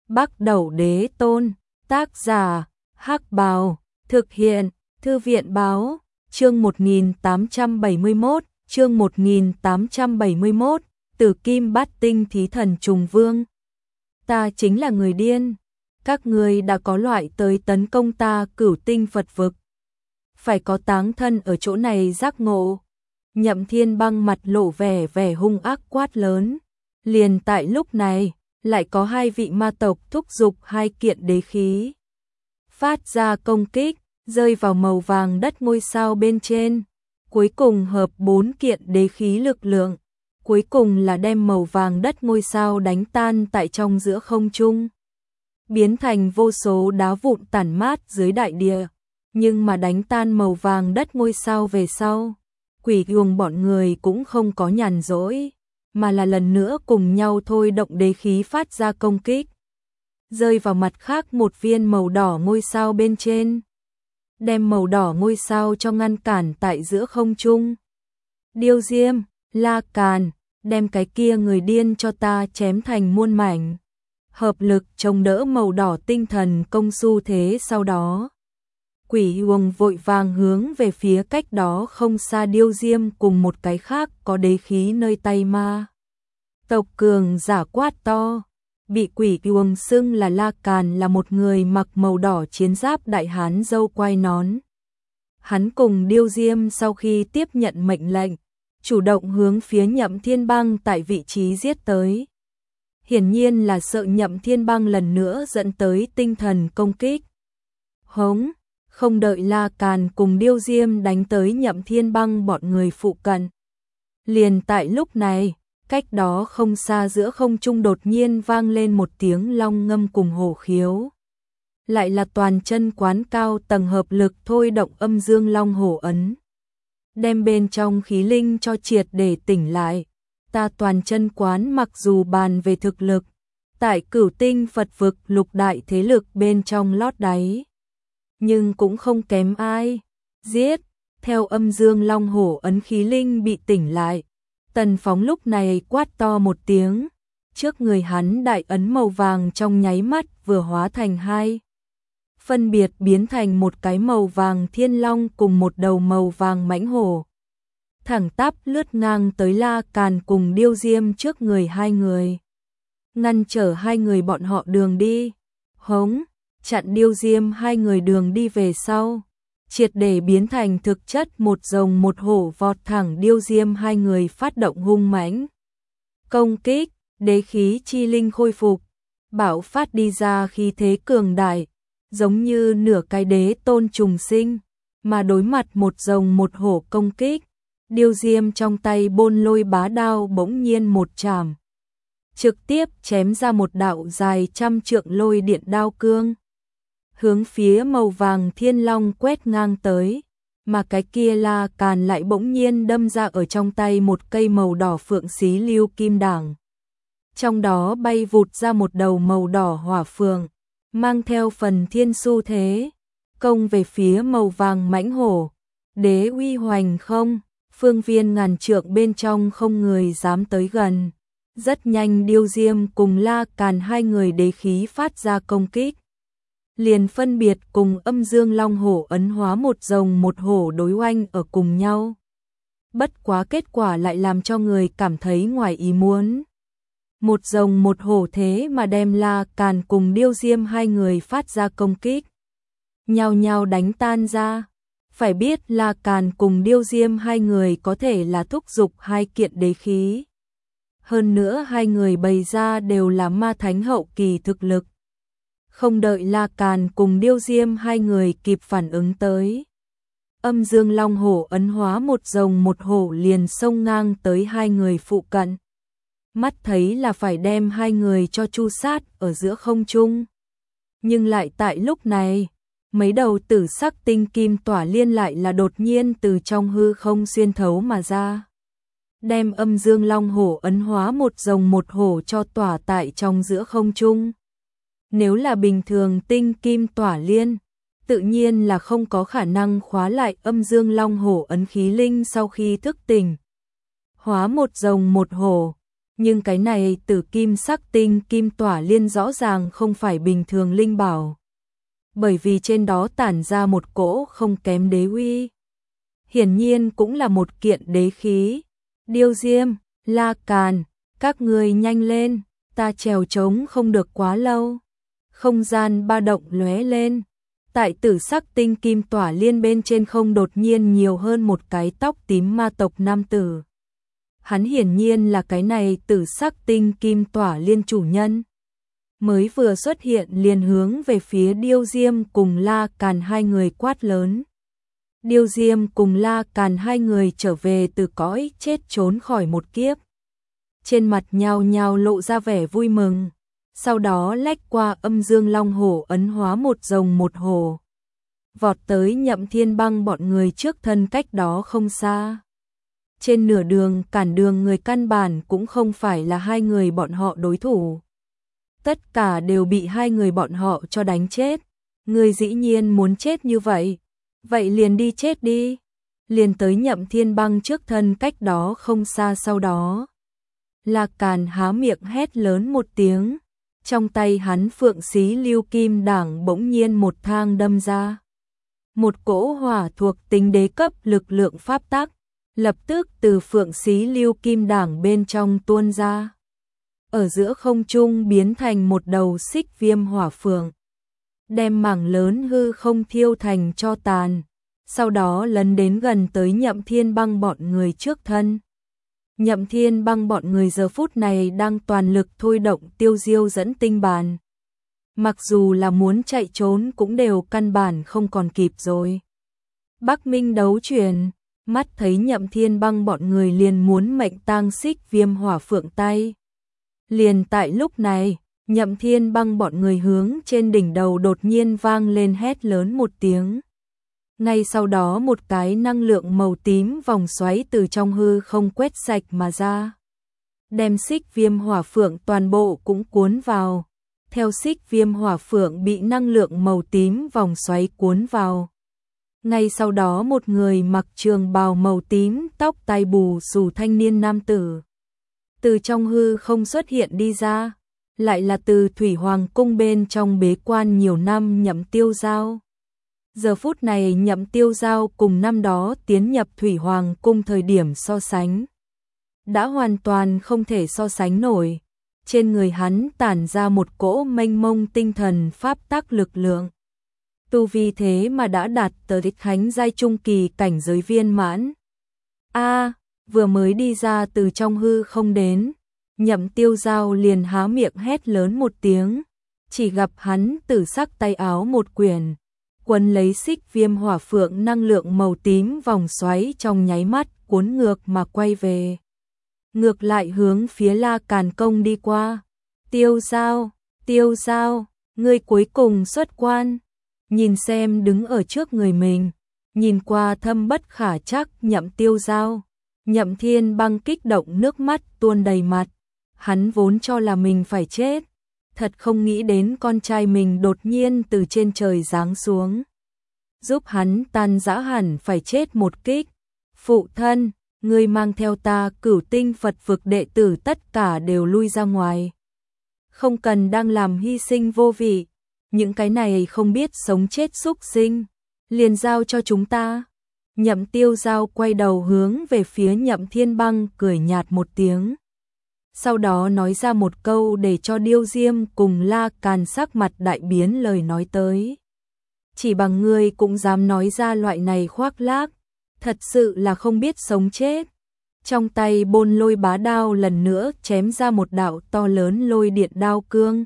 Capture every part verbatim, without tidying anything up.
Bắc Đẩu Đế Tôn, tác giả, Hắc Bào, thực hiện, Thư viện Báo, chương một nghìn tám trăm bảy mươi mốt, chương một nghìn tám trăm bảy mươi mốt, Tử Kim Bát Tinh Thí Thần Trùng Vương. Ta chính là người điên, các ngươi đã có loại tới tấn công ta Cửu Tinh Phật vực. Phải có táng thân ở chỗ này giác ngộ. Nhậm Thiên Băng mặt lộ vẻ vẻ hung ác quát lớn. Liền tại lúc này, lại có hai vị ma tộc thúc giục hai kiện đế khí. Phát ra công kích, rơi vào màu vàng đất ngôi sao bên trên. Cuối cùng hợp bốn kiện đế khí lực lượng. Cuối cùng là đem màu vàng đất ngôi sao đánh tan tại trong giữa không trung. Biến thành vô số đá vụn tản mát dưới đại địa. Nhưng mà đánh tan màu vàng đất ngôi sao về sau, Quỷ Uồng bọn người cũng không có nhàn rỗi, mà là lần nữa cùng nhau thôi động đế khí phát ra công kích. Rơi vào mặt khác một viên màu đỏ ngôi sao bên trên. Đem màu đỏ ngôi sao cho ngăn cản tại giữa không trung. Điêu Diêm, La Càn, đem cái kia người điên cho ta chém thành muôn mảnh. Hợp lực chống đỡ màu đỏ tinh thần công xu thế sau đó. Quỷ Uồng vội vàng hướng về phía cách đó không xa Điêu Diêm cùng một cái khác có đế khí nơi tay ma. Tộc cường giả quát to, bị Quỷ Uồng xưng là La Càn là một người mặc màu đỏ chiến giáp đại hán râu quai nón. Hắn cùng Điêu Diêm sau khi tiếp nhận mệnh lệnh, chủ động hướng phía Nhậm Thiên Băng tại vị trí giết tới. Hiển nhiên là sợ Nhậm Thiên Băng lần nữa dẫn tới tinh thần công kích. Hống! Không đợi La Càn cùng Điêu Diêm đánh tới Nhậm Thiên Băng bọn người phụ cận. Liền tại lúc này, cách đó không xa giữa không trung đột nhiên vang lên một tiếng long ngâm cùng hổ khiếu. Lại là toàn chân quán cao tầng hợp lực thôi động âm dương long hổ ấn. Đem bên trong khí linh cho triệt để tỉnh lại. Ta toàn chân quán mặc dù bàn về thực lực, tại Cửu Tinh Phật vực lục đại thế lực bên trong lót đáy. Nhưng cũng không kém ai. Giết, theo âm dương long hổ ấn khí linh bị tỉnh lại. Tần Phóng lúc này quát to một tiếng. Trước người hắn đại ấn màu vàng trong nháy mắt vừa hóa thành hai. Phân biệt biến thành một cái màu vàng thiên long cùng một đầu màu vàng mãnh hổ. Thẳng tắp lướt ngang tới La Càn cùng Điêu Diêm trước người hai người. Ngăn trở hai người bọn họ đường đi. Hống! Chặn Điêu Diêm hai người đường đi về sau, triệt để biến thành thực chất một rồng một hổ vọt thẳng Điêu Diêm hai người phát động hung mãnh. Công kích, đế khí chi linh khôi phục, bạo phát đi ra khí thế cường đại, giống như nửa cái đế tôn trùng sinh, mà đối mặt một rồng một hổ công kích, Điêu Diêm trong tay bôn lôi bá đao bỗng nhiên một chảm. Trực tiếp chém ra một đạo dài trăm trượng lôi điện đao cương. Hướng phía màu vàng thiên long quét ngang tới, mà cái kia La Càn lại bỗng nhiên đâm ra ở trong tay một cây màu đỏ phượng xí lưu kim đảng. Trong đó bay vụt ra một đầu màu đỏ hỏa phượng, mang theo phần thiên xu thế, công về phía màu vàng mãnh hổ. Đế uy hoành không, phương viên ngàn trượng bên trong không người dám tới gần. Rất nhanh Điêu Diêm cùng La Càn hai người đế khí phát ra công kích. Liền phân biệt cùng âm dương long hổ ấn hóa một rồng một hổ đối oanh ở cùng nhau. Bất quá kết quả lại làm cho người cảm thấy ngoài ý muốn. Một rồng một hổ thế mà đem La Càn cùng Điêu Diêm hai người phát ra công kích. Nhao nhao đánh tan ra. Phải biết La Càn cùng Điêu Diêm hai người có thể là thúc giục hai kiện đế khí. Hơn nữa hai người bày ra đều là ma thánh hậu kỳ thực lực. Không đợi La Càn cùng Điêu Diêm hai người kịp phản ứng tới. Âm dương long hổ ấn hóa một rồng một hổ liền xông ngang tới hai người phụ cận. Mắt thấy là phải đem hai người cho chu sát ở giữa không trung. Nhưng lại tại lúc này, mấy đầu tử sắc tinh kim tỏa liên lại là đột nhiên từ trong hư không xuyên thấu mà ra. Đem âm dương long hổ ấn hóa một rồng một hổ cho tỏa tại trong giữa không trung. Nếu là bình thường tinh kim tỏa liên, tự nhiên là không có khả năng khóa lại âm dương long hổ ấn khí linh sau khi thức tỉnh. Hóa một rồng một hổ, Nhưng cái này tử kim sắc tinh kim tỏa liên rõ ràng không phải bình thường linh bảo. Bởi vì trên đó tản ra một cỗ không kém đế uy. Hiển nhiên cũng là một kiện đế khí. Điêu Diêm, La Càn, các người nhanh lên, ta trèo trống không được quá lâu. Không gian ba động lóe lên. Tại tử sắc tinh kim tỏa liên bên trên không đột nhiên nhiều hơn một cái tóc tím ma tộc nam tử. Hắn hiển nhiên là cái này tử sắc tinh kim tỏa liên chủ nhân. Mới vừa xuất hiện liền hướng về phía Điêu Diêm cùng La Càn hai người quát lớn. Điêu Diêm cùng La Càn hai người trở về từ cõi chết trốn khỏi một kiếp. Trên mặt nhao nhao lộ ra vẻ vui mừng. Sau đó lách qua âm dương long hổ ấn hóa một rồng một hổ. Vọt tới Nhậm Thiên Băng bọn người trước thân cách đó không xa. Trên nửa đường cản đường người căn bản cũng không phải là hai người bọn họ đối thủ. Tất cả đều bị hai người bọn họ cho đánh chết. Người dĩ nhiên muốn chết như vậy. Vậy liền đi chết đi. Liền tới Nhậm Thiên Băng trước thân cách đó không xa sau đó. La Càn há miệng hét lớn một tiếng. Trong tay hắn phượng xí lưu kim đảng bỗng nhiên một thang đâm ra. Một cỗ hỏa thuộc tính đế cấp lực lượng pháp tắc, lập tức từ phượng xí lưu kim đảng bên trong tuôn ra. Ở giữa không trung biến thành một đầu xích viêm hỏa phượng. Đem mảng lớn hư không thiêu thành cho tàn. Sau đó lấn đến gần tới Nhậm Thiên Băng bọn người trước thân. Nhậm Thiên Băng bọn người giờ phút này đang toàn lực thôi động tiêu diêu dẫn tinh bàn. Mặc dù là muốn chạy trốn cũng đều căn bản không còn kịp rồi. Bắc Minh đấu truyền, mắt thấy Nhậm Thiên Băng bọn người liền muốn mệnh tang xích viêm hỏa phượng tay. Liền tại lúc này, Nhậm Thiên Băng bọn người hướng trên đỉnh đầu đột nhiên vang lên hét lớn một tiếng. Ngay sau đó một cái năng lượng màu tím vòng xoáy từ trong hư không quét sạch mà ra. Đem xích viêm hỏa phượng toàn bộ cũng cuốn vào. Theo xích viêm hỏa phượng bị năng lượng màu tím vòng xoáy cuốn vào. Ngay sau đó một người mặc trường bào màu tím tóc tai bù xù thanh niên nam tử. Từ trong hư không xuất hiện đi ra. Lại là từ Thủy Hoàng cung bên trong bế quan nhiều năm Nhậm Tiêu Giao. Giờ phút này Nhậm Tiêu Giao cùng năm đó tiến nhập Thủy Hoàng cung thời điểm so sánh. Đã hoàn toàn không thể so sánh nổi. Trên người hắn tản ra một cỗ mênh mông tinh thần pháp tắc lực lượng. Tu vi thế mà đã đạt tới thánh giai trung kỳ cảnh giới viên mãn. A, vừa mới đi ra từ trong hư không đến. Nhậm Tiêu Giao liền há miệng hét lớn một tiếng. Chỉ gặp hắn tử sắc tay áo một quyển. Quấn lấy xích viêm hỏa phượng năng lượng màu tím vòng xoáy trong nháy mắt cuốn ngược mà quay về. Ngược lại hướng phía La Càn công đi qua. Tiêu Giao, Tiêu Giao, ngươi cuối cùng xuất quan. Nhìn xem đứng ở trước người mình. Nhìn qua thâm bất khả trắc Nhậm Tiêu Giao. Nhậm Thiên Băng kích động nước mắt tuôn đầy mặt. Hắn vốn cho là mình phải chết. Thật không nghĩ đến con trai mình đột nhiên từ trên trời giáng xuống. Giúp hắn tan rã hẳn phải chết một kích. Phụ thân, ngươi mang theo ta Cửu Tinh Phật vực đệ tử tất cả đều lui ra ngoài. Không cần đang làm hy sinh vô vị. Những cái này không biết sống chết xúc sinh. Liền giao cho chúng ta. Nhậm Tiêu Giao quay đầu hướng về phía Nhậm Thiên Băng cười nhạt một tiếng. Sau đó nói ra một câu để cho Điêu Diêm cùng La Càn sắc mặt đại biến lời nói tới. Chỉ bằng ngươi cũng dám nói ra loại này khoác lác, thật sự là không biết sống chết. Trong tay bôn lôi bá đao lần nữa chém ra một đạo to lớn lôi điện đao cương.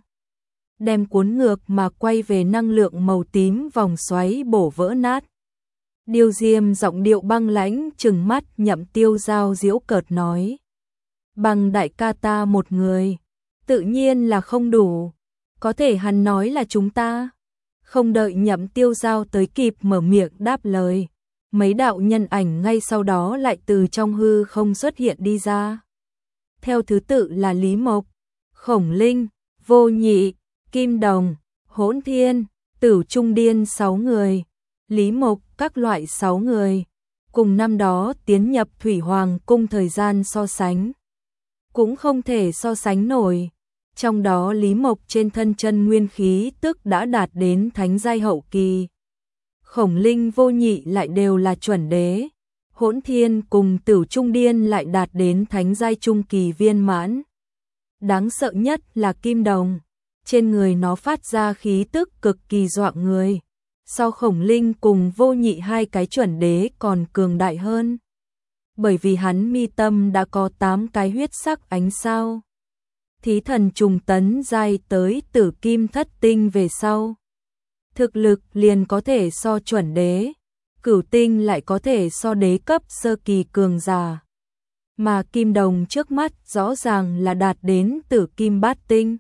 Đem cuốn ngược mà quay về năng lượng màu tím vòng xoáy bổ vỡ nát. Điêu Diêm giọng điệu băng lãnh trừng mắt Nhậm Tiêu Giao giễu cợt nói. Bằng đại ca ta một người, tự nhiên là không đủ. Có thể hắn nói là chúng ta. Không đợi Nhậm Tiêu Giao tới kịp mở miệng đáp lời. Mấy đạo nhân ảnh ngay sau đó lại từ trong hư không xuất hiện đi ra. Theo thứ tự là Lý Mộc, Khổng Linh, Vô Nhị, Kim Đồng, Hỗn Thiên, Tử Trung Điên sáu người. Lý Mộc các loại sáu người. Cùng năm đó tiến nhập Thủy Hoàng cung thời gian so sánh. cũng không thể so sánh nổi. Trong đó Lý Mộc trên thân chân nguyên khí tức đã đạt đến thánh giai hậu kỳ. Khổng Linh Vô Nhị lại đều là chuẩn đế. Hỗn Thiên cùng Tử Trung Điên lại đạt đến thánh giai trung kỳ viên mãn. Đáng sợ nhất là Kim Đồng. Trên người nó phát ra khí tức cực kỳ dọa người. So Khổng Linh cùng Vô Nhị hai cái chuẩn đế còn cường đại hơn. Bởi vì hắn mi tâm đã có tám cái huyết sắc ánh sao. Thí thần trùng tấn giai tới Tử Kim Thất Tinh về sau. Thực lực liền có thể so chuẩn đế. Cửu tinh lại có thể so đế cấp sơ kỳ cường giả. Mà Kim Đồng trước mắt rõ ràng là đạt đến Tử Kim Bát Tinh.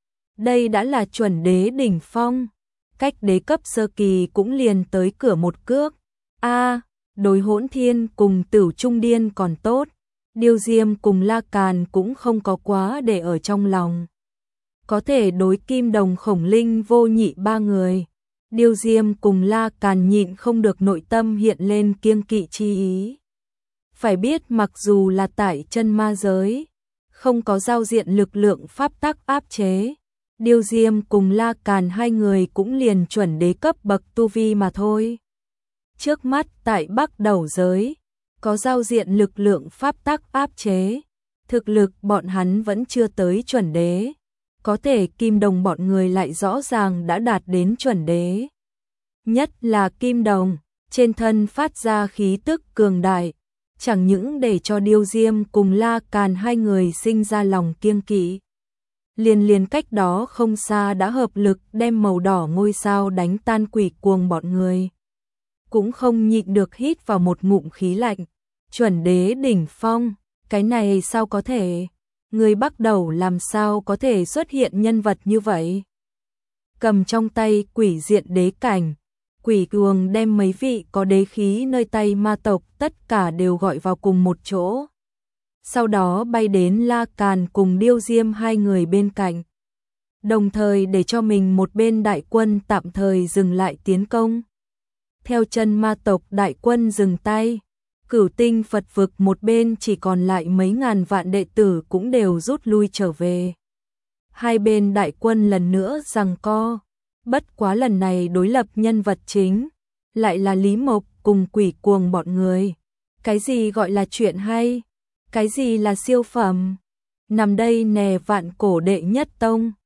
Đây đã là chuẩn đế đỉnh phong. Cách đế cấp sơ kỳ cũng liền tới cửa một cước. A, à, đối Hỗn Thiên cùng Tử Trung Điên còn tốt. Điêu Diêm cùng La Càn cũng không có quá để ở trong lòng. Có thể đối Kim Đồng, Khổng Linh, Vô Nhị ba người. Điêu Diêm cùng La Càn nhịn không được nội tâm hiện lên kiêng kỵ chi ý. Phải biết mặc dù là tại chân ma giới, không có giao diện lực lượng pháp tắc áp chế. Điêu Diêm cùng La Càn hai người cũng liền chuẩn đế cấp bậc tu vi mà thôi. Trước mắt tại Bắc Đầu giới, có giao diện lực lượng pháp tắc áp chế. Thực lực bọn hắn vẫn chưa tới chuẩn đế. Có thể Kim Đồng bọn người lại rõ ràng đã đạt đến chuẩn đế. Nhất là Kim Đồng, trên thân phát ra khí tức cường đại. Chẳng những để cho Điêu Diêm cùng La Càn hai người sinh ra lòng kiêng kỵ. Liền liền cách đó không xa đã hợp lực đem màu đỏ ngôi sao đánh tan Quỷ Cuồng bọn người. Cũng không nhịn được hít vào một ngụm khí lạnh. Chuẩn đế đỉnh phong, cái này sao có thể? Người Bắc Đầu làm sao có thể xuất hiện nhân vật như vậy? Cầm trong tay quỷ diện đế cảnh, Quỷ Cuồng đem mấy vị có đế khí nơi tay ma tộc tất cả đều gọi vào cùng một chỗ. Sau đó bay đến La Càn cùng Điêu Diêm hai người bên cạnh. Đồng thời để cho mình một bên đại quân tạm thời dừng lại tiến công. Theo chân ma tộc đại quân dừng tay, Cửu Tinh Phật vực một bên chỉ còn lại mấy ngàn vạn đệ tử cũng đều rút lui trở về. Hai bên đại quân lần nữa giằng co. Bất quá lần này đối lập nhân vật chính lại là Lý Mộc cùng Quỷ Cuồng bọn người. Cái gì gọi là chuyện hay? Cái gì là siêu phẩm? Nằm đây nè vạn cổ đệ nhất tông.